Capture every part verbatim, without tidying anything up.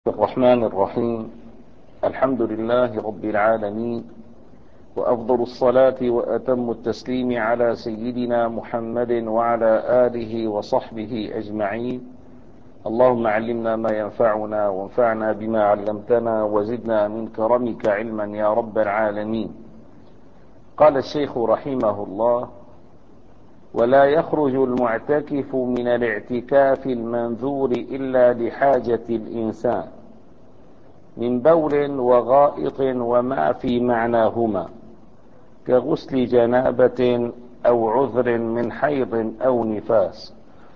الرحمن الرحيم. الحمد لله رب العالمين، وأفضل الصلاة وأتم التسليم على سيدنا محمد وعلى آله وصحبه أجمعين. اللهم علمنا ما ينفعنا وانفعنا بما علمتنا وزدنا من كرمك علما يا رب العالمين. قال الشيخ رحمه الله: ولا يخرج المعتكف من الاعتكاف المنذور إلا لحاجة الإنسان من بول وغائط وما في معناهما، كغسل جنابة أو عذر من حيض أو نفاس.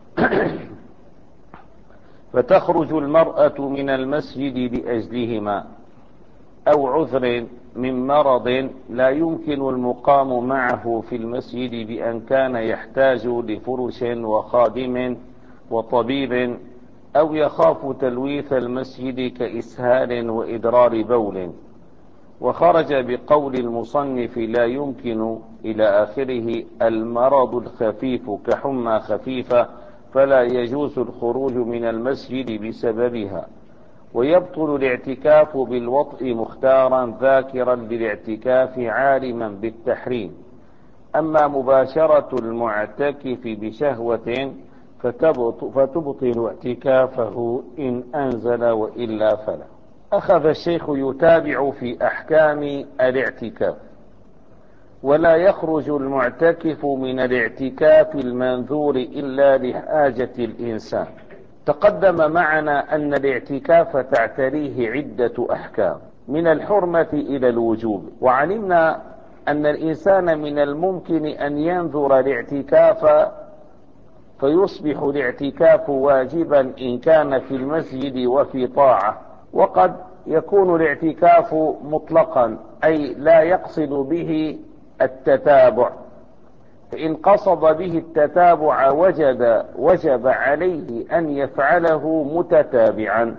فتخرج المرأة من المسجد لأجلهما، أو عذر من مرض لا يمكن المقام معه في المسجد بأن كان يحتاج لفرش وخادم وطبيب، أو يخاف تلويث المسجد كإسهال وإدرار بول. وخرج بقول المصنف لا يمكن إلى آخره المرض الخفيف كحمى خفيفة، فلا يجوز الخروج من المسجد بسببها. ويبطل الاعتكاف بالوطء مختارا ذاكرا للاعتكاف عالما بالتحريم. أما مباشرة المعتكف بشهوة فتبطل اعتكافه إن أنزل، وإلا فلا. أخذ الشيخ يتابع في أحكام الاعتكاف: ولا يخرج المعتكف من الاعتكاف المنذور إلا لحاجة الإنسان. تقدم معنا أن الاعتكاف تعتريه عدة أحكام، من الحرمة إلى الوجوب. وعلمنا أن الإنسان من الممكن أن ينذر الاعتكاف فيصبح الاعتكاف واجبا إن كان في المسجد وفي طاعة، وقد يكون الاعتكاف مطلقا أي لا يقصد به التتابع، فإن قصد به التتابع وجد وجب عليه أن يفعله متتابعا.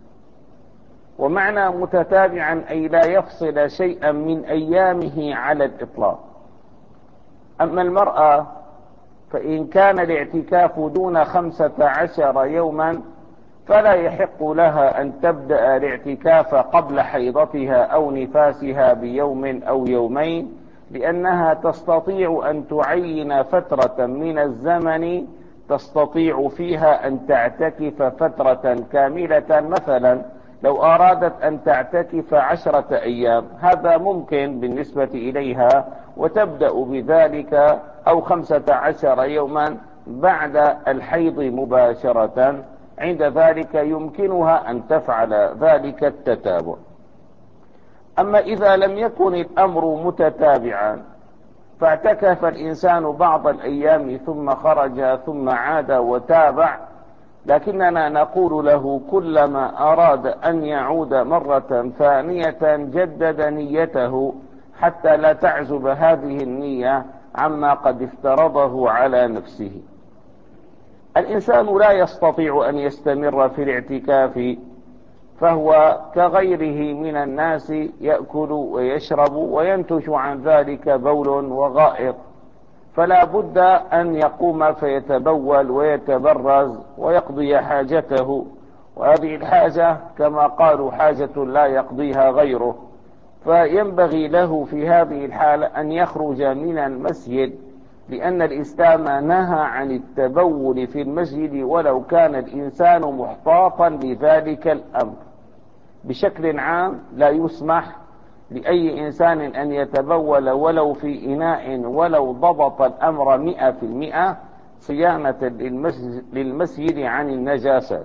ومعنى متتابعا أي لا يفصل شيئا من أيامه على الإطلاق. أما المرأة فإن كان الاعتكاف دون خمسة عشر يوما فلا يحق لها أن تبدأ الاعتكاف قبل حيضتها أو نفاسها بيوم أو يومين، لأنها تستطيع أن تعين فترة من الزمن تستطيع فيها أن تعتكف فترة كاملة. مثلا لو أرادت أن تعتكف عشرة أيام هذا ممكن بالنسبة إليها، وتبدأ بذلك، أو خمسة عشر يوما بعد الحيض مباشرة، عند ذلك يمكنها أن تفعل ذلك التتابع. أما إذا لم يكن الأمر متتابعا فاعتكف الإنسان بعض الأيام ثم خرج ثم عاد وتابع، لكننا نقول له كلما أراد أن يعود مرة ثانية جدد نيته حتى لا تعزب هذه النية عما قد افترضه على نفسه. الإنسان لا يستطيع أن يستمر في الاعتكاف، فهو كغيره من الناس يأكل ويشرب وينتج عن ذلك بول وغائط، فلا بد أن يقوم فيتبول ويتبرز ويقضي حاجته، وهذه الحاجة كما قالوا حاجة لا يقضيها غيره. فينبغي له في هذه الحالة أن يخرج من المسجد، لأن الإسلام نهى عن التبول في المسجد ولو كان الإنسان محتاطا لذلك الأمر. بشكل عام لا يسمح لأي إنسان أن يتبول ولو في إناء ولو ضبط الأمر مئة في المئة صيانة للمسجد عن النجاسات.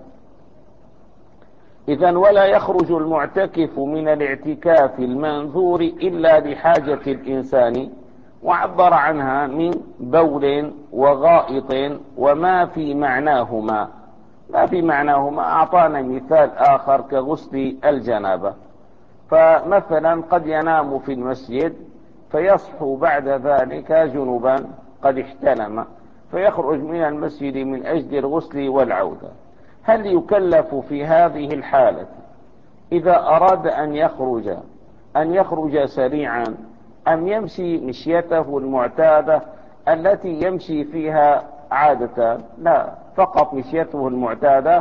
إذن ولا يخرج المعتكف من الاعتكاف المنذور إلا لحاجة الإنسان، وعبر عنها من بول وغائط وما في معناهما. ما في معناهما أعطانا مثال آخر كغسل الجنابة. فمثلا قد ينام في المسجد فيصحو بعد ذلك جنبا قد احتلم، فيخرج من المسجد من أجل الغسل والعودة. هل يكلف في هذه الحالة إذا أراد أن يخرج أن يخرج سريعا، أم يمشي مشيته المعتادة التي يمشي فيها عادة؟ لا، فقط مشيته المعتادة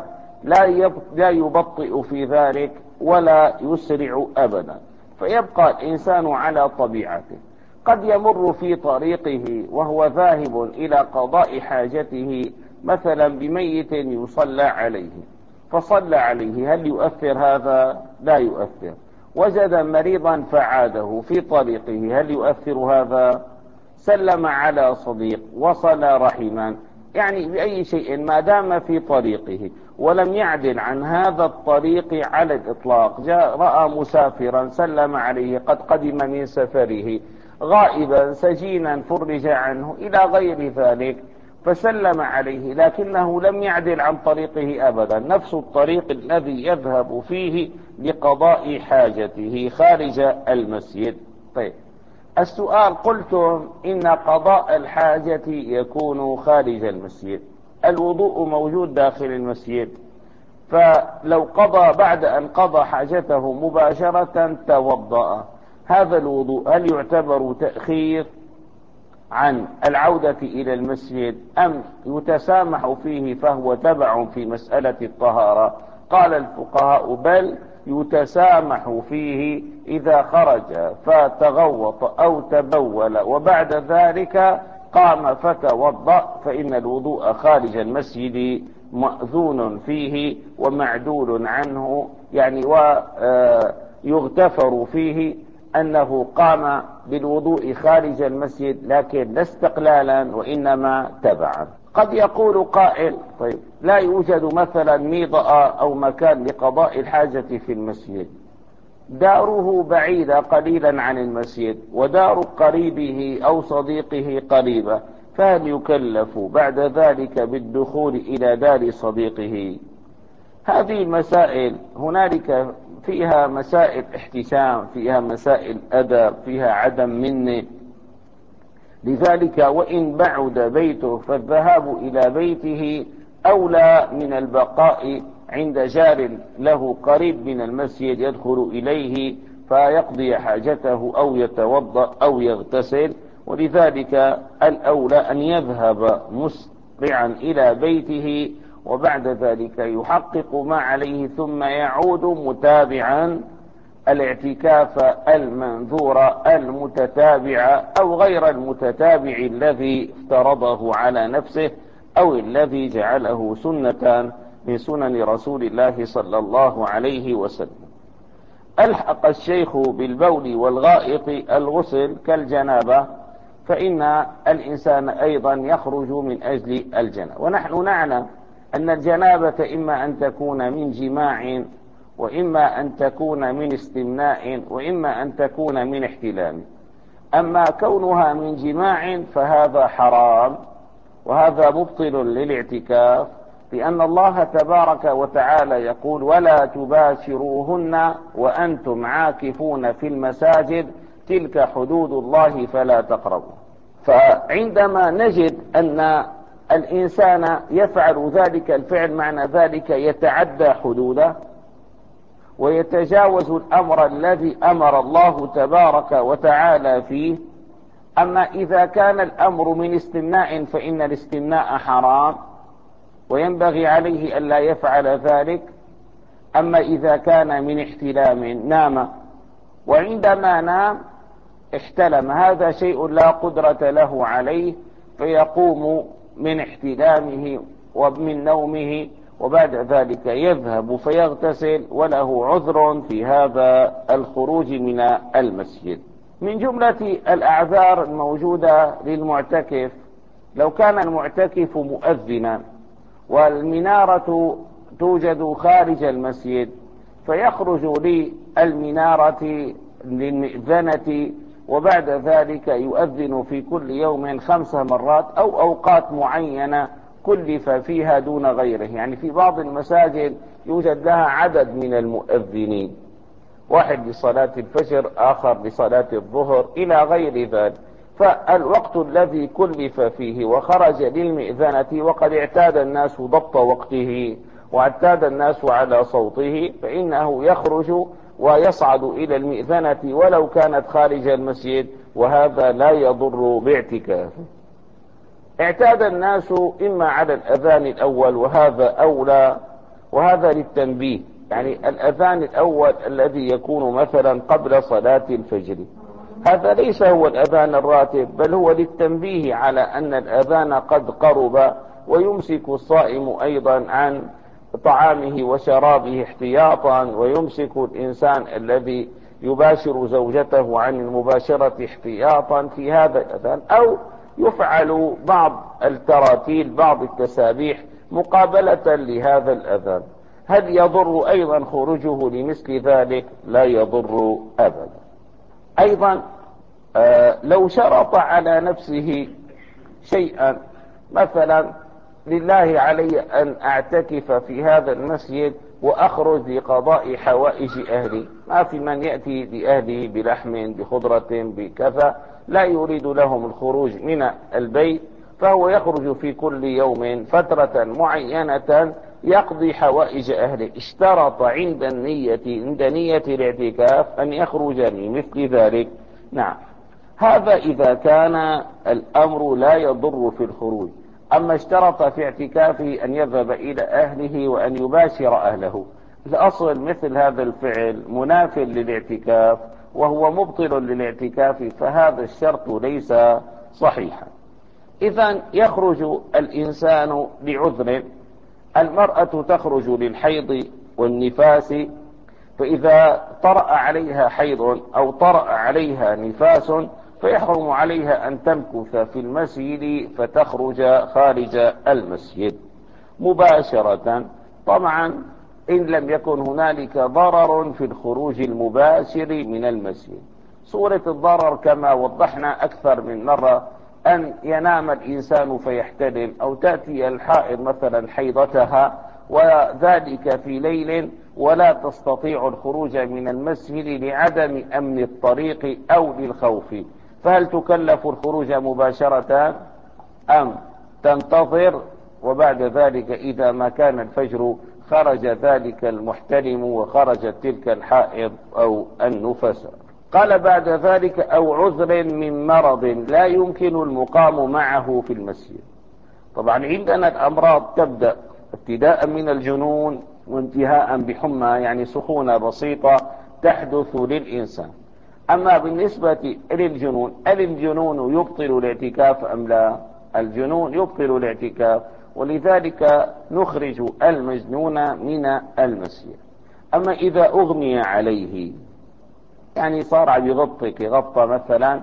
لا يبطئ في ذلك ولا يسرع أبدا، فيبقى الإنسان على طبيعته. قد يمر في طريقه وهو ذاهب إلى قضاء حاجته مثلا بميت يصلى عليه، فصلى عليه، هل يؤثر هذا؟ لا يؤثر. وجد مريضا فعاده في طريقه، هل يؤثر هذا؟ سلم على صديق، وصل رحما، يعني بأي شيء ما دام في طريقه ولم يعدل عن هذا الطريق على الإطلاق. جاء رأى مسافرا سلم عليه، قد قدم من سفره، غائبا سجينا فرج عنه إلى غير ذلك، فسلم عليه، لكنه لم يعدل عن طريقه أبدا، نفس الطريق الذي يذهب فيه لقضاء حاجته خارج المسجد. طيب، السؤال، قلتم إن قضاء الحاجة يكون خارج المسجد، الوضوء موجود داخل المسجد، فلو قضى بعد أن قضى حاجته مباشرة توضأ، هذا الوضوء هل يعتبر تأخير عن العودة إلى المسجد أم يتسامح فيه فهو تبع في مسألة الطهارة؟ قال الفقهاء بل يتسامح فيه إذا خرج فتغوط أو تبول وبعد ذلك قام فتوضأ، فإن الوضوء خارج المسجد مأذون فيه ومعدول عنه، يعني ويغتفر فيه أنه قام بالوضوء خارج المسجد، لكن لا استقلالا وإنما تبعا. قد يقول قائل، طيب لا يوجد مثلا ميضأ أو مكان لقضاء الحاجة في المسجد، داره بعيدة قليلا عن المسجد ودار قريبه أو صديقه قريبة، فهل يكلف بعد ذلك بالدخول إلى دار صديقه؟ هذه المسائل هنالك فيها مسائل احتشام، فيها مسائل أدب، فيها عدم منه، لذلك وإن بعد بيته فالذهاب إلى بيته أولى من البقاء عند جار له قريب من المسجد يدخل إليه فيقضي حاجته أو يتوضأ أو يغتسل، ولذلك الأولى أن يذهب مسرعا إلى بيته وبعد ذلك يحقق ما عليه ثم يعود متابعا الاعتكاف المنذور المتتابع أو غير المتتابع الذي افترضه على نفسه أو الذي جعله سنة من سنن رسول الله صلى الله عليه وسلم. ألحق الشيخ بالبول والغائط الغسل كالجنابة، فإن الإنسان أيضا يخرج من أجل الجنابة، ونحن نعلم أن الجنابة إما أن تكون من جماع وإما أن تكون من استمناء وإما أن تكون من احتلام. أما كونها من جماع فهذا حرام وهذا مبطل للاعتكاف، لأن الله تبارك وتعالى يقول ولا تباشروهن وأنتم عاكفون في المساجد تلك حدود الله فلا تقربوا. فعندما نجد أن الإنسان يفعل ذلك الفعل معنى ذلك يتعدى حدوده ويتجاوز الأمر الذي أمر الله تبارك وتعالى فيه. أما إذا كان الأمر من استمناء فإن الاستمناء حرام وينبغي عليه ألا يفعل ذلك. أما إذا كان من احتلام نام وعندما نام احتلم، هذا شيء لا قدرة له عليه، فيقوم من احتلامه ومن نومه وبعد ذلك يذهب فيغتسل وله عذر في هذا الخروج من المسجد. من جملة الأعذار الموجودة للمعتكف، لو كان المعتكف مؤذنا والمنارة توجد خارج المسجد فيخرج للمنارة للمئذنة وبعد ذلك يؤذن في كل يوم خمس مرات أو أوقات معينة كلف فيها دون غيره. يعني في بعض المساجد يوجد لها عدد من المؤذنين، واحد لصلاة الفجر آخر لصلاة الظهر إلى غير ذلك، فالوقت الذي كلف فيه وخرج للمئذنة وقد اعتاد الناس ضبط وقته واعتاد الناس على صوته فإنه يخرج ويصعد إلى المئذنة ولو كانت خارج المسجد، وهذا لا يضر باعتكافه. اعتاد الناس إما على الأذان الأول وهذا أولى، وهذا للتنبيه. يعني الأذان الأول الذي يكون مثلا قبل صلاة الفجر، هذا ليس هو الأذان الراتب، بل هو للتنبيه على أن الأذان قد قرب، ويمسك الصائم أيضا عن طعامه وشرابه احتياطا، ويمسك الإنسان الذي يباشر زوجته عن المباشرة احتياطا في هذا الأذان، أو يفعل بعض التراتيل بعض التسابيح مقابلة لهذا الأذان. هل يضر أيضا خروجه لمثل ذلك؟ لا يضر أبدا. أيضا آه لو شرط على نفسه شيئا، مثلا لله علي أن أعتكف في هذا المسجد وأخرج لقضاء حوائج أهلي، ما في من يأتي لأهله بلحم بخضرة بكذا، لا يريد لهم الخروج من البيت، فهو يخرج في كل يوم فترة معينة يقضي حوائج أهله. اشترط عند النية عند نية الاعتكاف أن يخرج لمثل ذلك. نعم، هذا إذا كان الأمر لا يضر في الخروج. أما اشترط في اعتكافه أن يذهب إلى أهله وأن يباشر أهله، الأصل مثل هذا الفعل مناف للاعتكاف وهو مبطل للاعتكاف، فهذا الشرط ليس صحيحا. إذن يخرج الإنسان لعذر. المرأة تخرج للحيض والنفاس، فإذا طرأ عليها حيض أو طرأ عليها نفاس فيحرم عليها أن تمكث في المسجد، فتخرج خارج المسجد مباشرة. طبعا إن لم يكن هنالك ضرر في الخروج المباشر من المسجد. صورة الضرر كما وضحنا أكثر من مرة، أن ينام الإنسان فيحتلم، أو تأتي الحائض مثلا حيضتها وذلك في ليل ولا تستطيع الخروج من المسجد لعدم أمن الطريق أو للخوف، فهل تكلف الخروج مباشرة أم تنتظر وبعد ذلك إذا ما كان الفجر خرج ذلك المحتلم وخرجت تلك الحائض أو النفس؟ قال بعد ذلك أو عذر من مرض لا يمكن المقام معه في المسجد. طبعا عندنا الأمراض تبدأ ابتداء من الجنون وانتهاء بحمى، يعني سخونة بسيطة تحدث للإنسان. أما بالنسبة للجنون، هل الجنون يبطل الاعتكاف أم لا؟ الجنون يبطل الاعتكاف، ولذلك نخرج المجنون من المسجد. أما إذا أغمي عليه، يعني صار بيغطك يغطى مثلا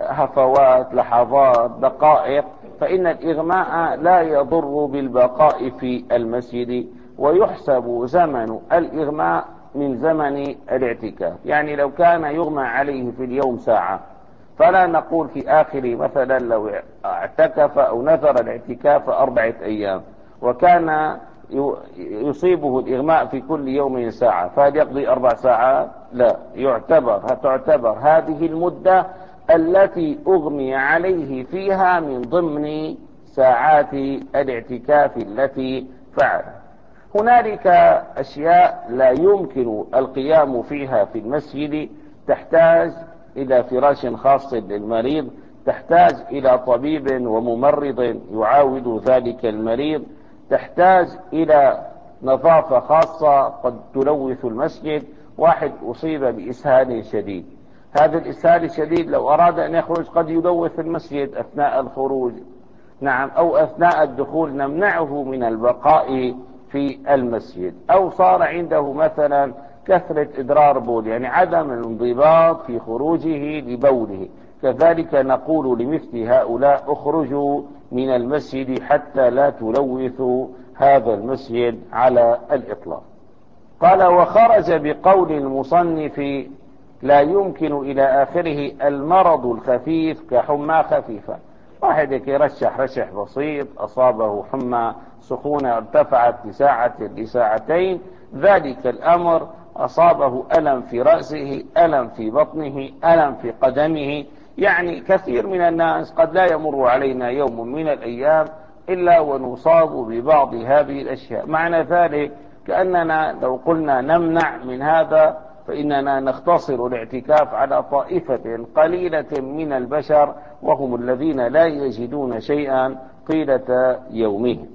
هفوات لحظات دقائق، فإن الإغماء لا يضر بالبقاء في المسجد، ويحسب زمن الإغماء من زمن الاعتكاف. يعني لو كان يغمى عليه في اليوم ساعة، فلا نقول في آخر مثلا لو اعتكف أو نذر الاعتكاف أربعة أيام وكان يصيبه الإغماء في كل يوم ساعة، فهل يقضي أربع ساعات؟ لا، يعتبر تعتبر هذه المدة التي أغمي عليه فيها من ضمن ساعات الاعتكاف التي فعلها. هنالك أشياء لا يمكن القيام فيها في المسجد، تحتاج إلى فراش خاص للمريض، تحتاج إلى طبيب وممرض يعاود ذلك المريض، تحتاج إلى نظافة خاصة قد تلوث المسجد. واحد أصيب بإسهال شديد، هذا الإسهال الشديد لو أراد أن يخرج قد يلوث المسجد أثناء الخروج، نعم، أو أثناء الدخول نمنعه من البقاء في المسجد. أو صار عنده مثلا كثرة إدرار بول، يعني عدم الانضباط في خروجه لبوله، كذلك نقول لمثل هؤلاء اخرجوا من المسجد حتى لا تلوثوا هذا المسجد على الإطلاق. قال وخرج بقول المصنف لا يمكن إلى آخره المرض الخفيف كحمى خفيفة، واحد يرشح رشح بسيط أصابه حمى سخونة ارتفعت لساعة لساعتين، ذلك الأمر أصابه ألم في رأسه، ألم في بطنه، ألم في قدمه. يعني كثير من الناس قد لا يمر علينا يوم من الأيام إلا ونصاب ببعض هذه الأشياء. معنى ذلك كأننا لو قلنا نمنع من هذا فإننا نختصر الاعتكاف على طائفة قليلة من البشر، وهم الذين لا يجدون شيئا طيلة يومهم.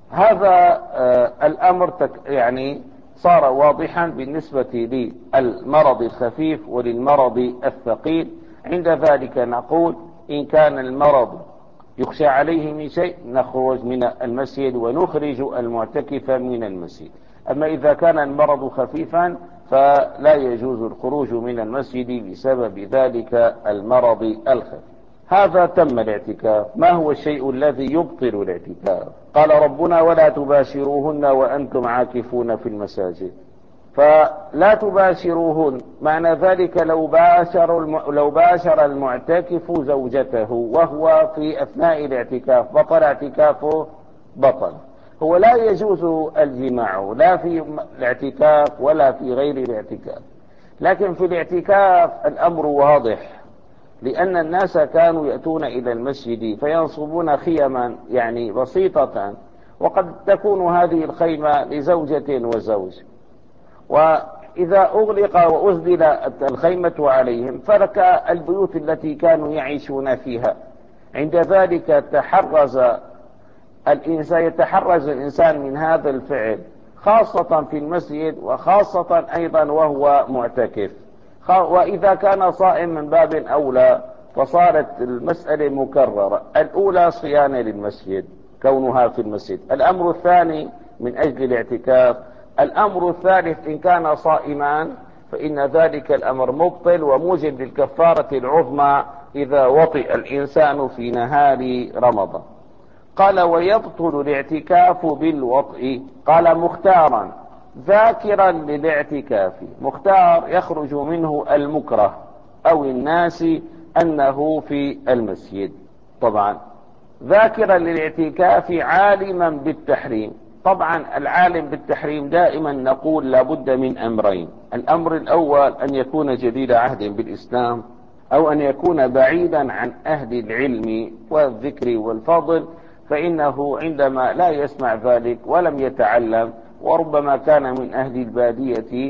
هذا آه الأمر يعني صار واضحا بالنسبة للمرض الخفيف وللمرض الثقيل. عند ذلك نقول إن كان المرض يخشى عليه من شيء نخرج من المسجد ونخرج المعتكف من المسجد. أما إذا كان المرض خفيفا فلا يجوز الخروج من المسجد بسبب ذلك المرض الخفيف. هذا تم الاعتكاف. ما هو الشيء الذي يبطل الاعتكاف؟ قال ربنا ولا تباشروهن وأنتم عاكفون في المساجد. فلا تباشروهن معنى ذلك لو باشر الم... لو باشر المعتكف زوجته وهو في أثناء الاعتكاف بطل اعتكافه بطل. هو لا يجوز الجماع لا في الاعتكاف ولا في غير الاعتكاف، لكن في الاعتكاف الأمر واضح، لأن الناس كانوا يأتون إلى المسجد فينصبون خيما يعني بسيطة، وقد تكون هذه الخيمة لزوجة وزوج، وإذا أغلق وأسدل الخيمة عليهم فلك البيوت التي كانوا يعيشون فيها. عند ذلك تحرز الإنسان يتحرز الإنسان من هذا الفعل، خاصة في المسجد وخاصة أيضا وهو معتكف. وإذا كان صائم من باب أولى، فصارت المسألة مكررة. الأولى صيانة للمسجد كونها في المسجد، الأمر الثاني من أجل الاعتكاف، الأمر الثالث إن كان صائمان فإن ذلك الأمر مبطل وموجب للكفارة العظمى إذا وطئ الإنسان في نهار رمضان. قال ويبطل الاعتكاف بالوطئ. قال مختارا ذاكرا للاعتكاف، مختار يخرج منه المكره أو الناس أنه في المسجد. طبعا ذاكرا للاعتكاف عالما بالتحريم. طبعا العالم بالتحريم دائما نقول لابد من أمرين: الأمر الأول أن يكون جديد عهد بالإسلام، أو أن يكون بعيدا عن أهل العلم والذكر والفضل، فإنه عندما لا يسمع ذلك ولم يتعلم وربما كان من أهل البادية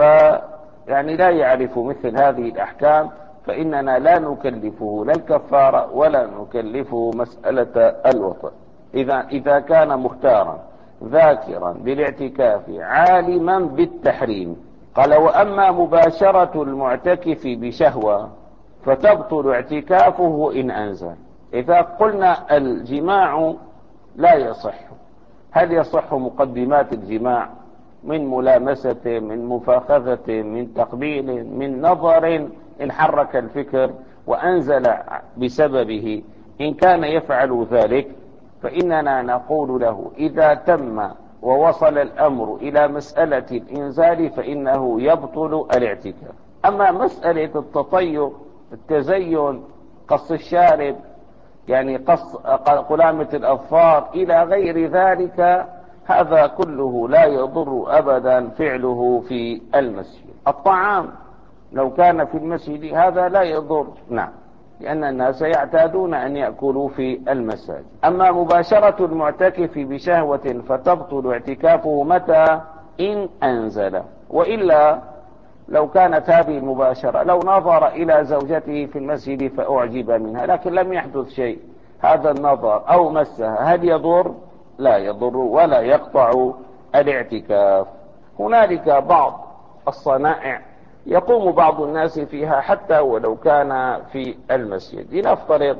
فيعني لا يعرف مثل هذه الأحكام، فإننا لا نكلفه لا الكفارة ولا نكلفه مسألة الوطء. إذا إذا كان مختارا ذاكرا بالاعتكاف عالما بالتحريم. قال وأما مباشرة المعتكف بشهوة فتبطل اعتكافه إن أنزل. إذا قلنا الجماع لا يصح، هل يصح مقدمات الجماع من ملامسة، من مفاخذة، من تقبيل، من نظر إن حرك الفكر وأنزل بسببه؟ إن كان يفعل ذلك فإننا نقول له إذا تم ووصل الأمر إلى مسألة الإنزال فإنه يبطل الاعتكاف. أما مسألة التطيب، التزين، قص الشارب، يعني قص قلامة الأظفار إلى غير ذلك، هذا كله لا يضر أبدا فعله في المسجد. الطعام لو كان في المسجد هذا لا يضر، نعم، لأن الناس يعتادون أن يأكلوا في المساجد. أما مباشرة المعتكف بشهوة فتبطل اعتكافه متى؟ إن أنزل. وإلا لو كانت هذه المباشرة لو نظر إلى زوجته في المسجد فأعجب منها لكن لم يحدث شيء، هذا النظر أو مسها هل يضر؟ لا يضر ولا يقطع الاعتكاف. هنالك بعض الصنائع يقوم بعض الناس فيها حتى ولو كان في المسجد. لنفترض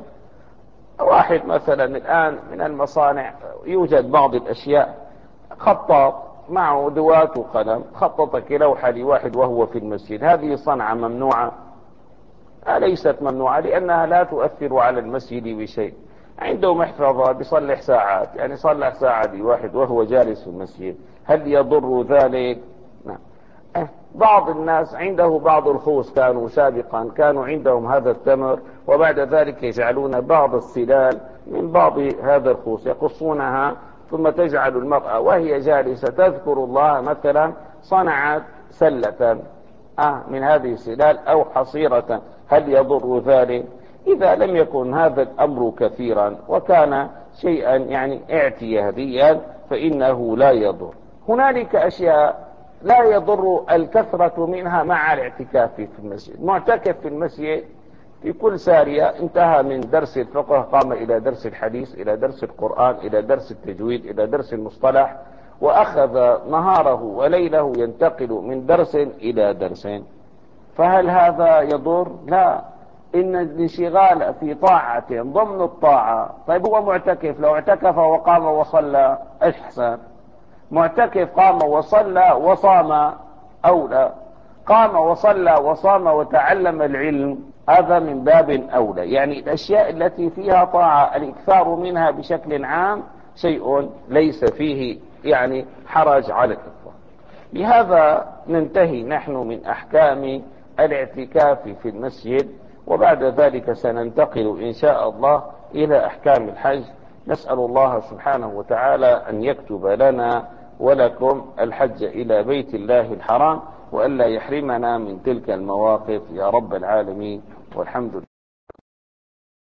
واحد مثلا الآن من المصانع يوجد بعض الأشياء، خطاط معه أدوات وقلم خطط لوحة لواحد وهو في المسجد، هذه صنعة ممنوعة؟ ليست ممنوعة، لأنها لا تؤثر على المسجد بشيء. عنده محفظة بيصلح ساعات، يعني صلح ساعة لواحد وهو جالس في المسجد، هل يضر ذلك؟ نعم. بعض الناس عنده بعض الخوص، كانوا سابقا كانوا عندهم هذا التمر وبعد ذلك يجعلون بعض السلال من بعض هذا الخوص يقصونها، ثم تجعل المرأة وهي جالسة تذكر الله مثلا صنعت سلة آه من هذه السلال أو حصيرة، هل يضر ذلك؟ إذا لم يكن هذا الأمر كثيرا وكان شيئا يعني اعتياديا فإنه لا يضر. هنالك أشياء لا يضر الكثرة منها مع الاعتكاف في المسجد. معتكف في المسجد في كل سارية انتهى من درس الفقه قام إلى درس الحديث، إلى درس القرآن، إلى درس التجويد، إلى درس المصطلح، وأخذ نهاره وليله ينتقل من درس إلى درس. فهل هذا يضر؟ لا. إن الانشغال في طاعة ضمن الطاعة، طيب هو معتكف، لو اعتكف وقام وصلى أحسن، معتكف قام وصلى وصام أولى، قام وصلى وصام وتعلم العلم هذا من باب أولى. يعني الأشياء التي فيها طاعة الإكثار منها بشكل عام شيء ليس فيه يعني حرج على الإطلاق. بهذا ننتهي نحن من أحكام الاعتكاف في المسجد، وبعد ذلك سننتقل إن شاء الله إلى أحكام الحج. نسأل الله سبحانه وتعالى أن يكتب لنا ولكم الحج إلى بيت الله الحرام، وألا يحرمنا من تلك المواقف يا رب العالمين، والحمد لله.